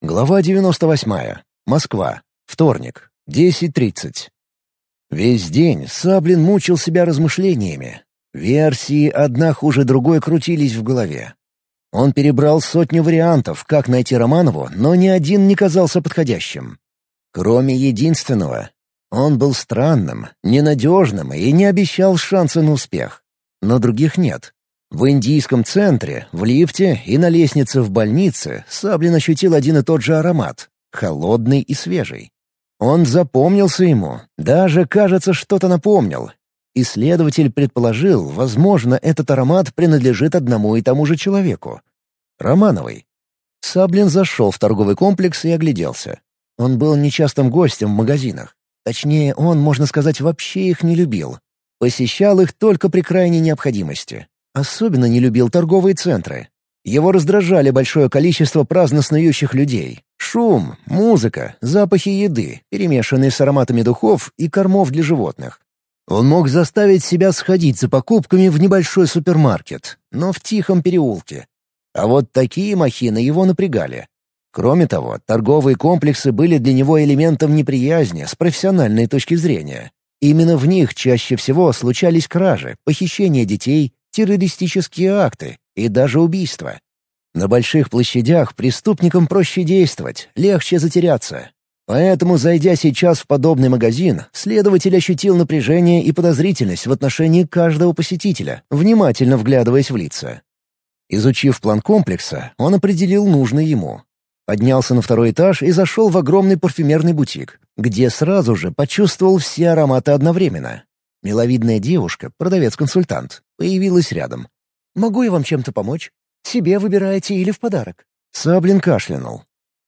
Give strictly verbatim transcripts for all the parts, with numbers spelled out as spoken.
Глава девяносто восьмая. Москва. Вторник. десять тридцать. Весь день Саблин мучил себя размышлениями. Версии одна хуже другой крутились в голове. Он перебрал сотню вариантов, как найти Романову, но ни один не казался подходящим. Кроме единственного. Он был странным, ненадежным и не обещал шанса на успех. Но других нет. В индийском центре, в лифте и на лестнице в больнице Саблин ощутил один и тот же аромат — холодный и свежий. Он запомнился ему, даже, кажется, что-то напомнил. Исследователь предположил, возможно, этот аромат принадлежит одному и тому же человеку — Романовой. Саблин зашел в торговый комплекс и огляделся. Он был нечастым гостем в магазинах. Точнее, он, можно сказать, вообще их не любил. Посещал их только при крайней необходимости. Особенно не любил торговые центры. Его раздражали большое количество праздно снующих людей. Шум, музыка, запахи еды, перемешанные с ароматами духов и кормов для животных. Он мог заставить себя сходить за покупками в небольшой супермаркет, но в тихом переулке. А вот такие махины его напрягали. Кроме того, торговые комплексы были для него элементом неприязни с профессиональной точки зрения. Именно в них чаще всего случались кражи, похищения детей, террористические акты и даже убийства. На больших площадях преступникам проще действовать, легче затеряться. Поэтому, зайдя сейчас в подобный магазин, следователь ощутил напряжение и подозрительность в отношении каждого посетителя, внимательно вглядываясь в лица. Изучив план комплекса, он определил нужный ему. Поднялся на второй этаж и зашел в огромный парфюмерный бутик, где сразу же почувствовал все ароматы одновременно. Миловидная девушка, продавец-консультант, появилась рядом. «Могу я вам чем-то помочь? Себе выбираете или в подарок?» Саблин кашлянул.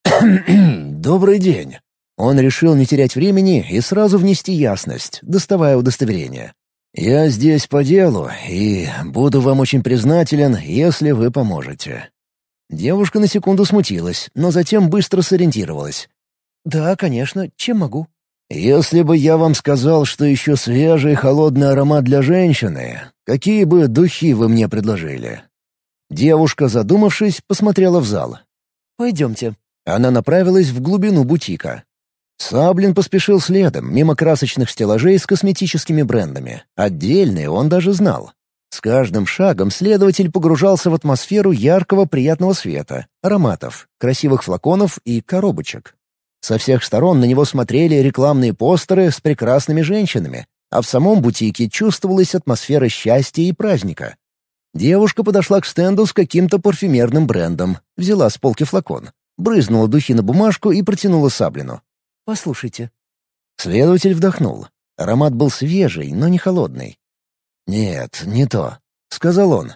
«Добрый день». Он решил не терять времени и сразу внести ясность, доставая удостоверение. «Я здесь по делу, и буду вам очень признателен, если вы поможете». Девушка на секунду смутилась, но затем быстро сориентировалась. «Да, конечно. Чем могу?» «Если бы я вам сказал, что еще свежий холодный аромат для женщины, какие бы духи вы мне предложили?» Девушка, задумавшись, посмотрела в зал. «Пойдемте». Она направилась в глубину бутика. Саблин поспешил следом, мимо красочных стеллажей с косметическими брендами. Отдельные он даже знал. С каждым шагом следователь погружался в атмосферу яркого приятного света, ароматов, красивых флаконов и коробочек. Со всех сторон на него смотрели рекламные постеры с прекрасными женщинами, а в самом бутике чувствовалась атмосфера счастья и праздника. Девушка подошла к стенду с каким-то парфюмерным брендом, взяла с полки флакон, брызнула духи на бумажку и протянула Саблину. «Послушайте». Следователь вдохнул. Аромат был свежий, но не холодный. «Нет, не то», — сказал он.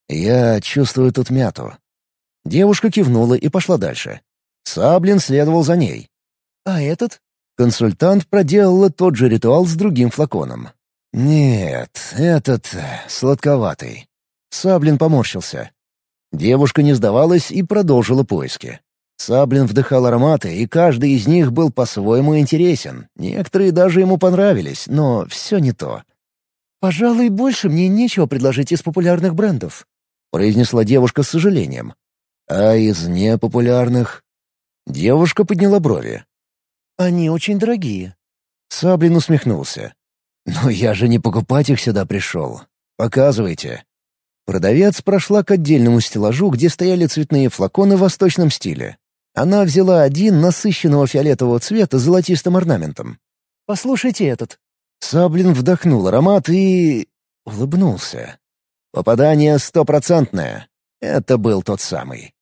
«Я чувствую тут мяту». Девушка кивнула и пошла дальше. Саблин следовал за ней. «А этот?» Консультант проделала тот же ритуал с другим флаконом. «Нет, этот сладковатый». Саблин поморщился. Девушка не сдавалась и продолжила поиски. Саблин вдыхал ароматы, и каждый из них был по-своему интересен. Некоторые даже ему понравились, но все не то. «Пожалуй, больше мне нечего предложить из популярных брендов», — произнесла девушка с сожалением. «А из непопулярных?» Девушка подняла брови. «Они очень дорогие». Саблин усмехнулся. «Но я же не покупать их сюда пришел. Показывайте». Продавец прошла к отдельному стеллажу, где стояли цветные флаконы в восточном стиле. Она взяла один насыщенного фиолетового цвета с золотистым орнаментом. «Послушайте этот». Саблин вдохнул аромат и... улыбнулся. Попадание стопроцентное. Это был тот самый.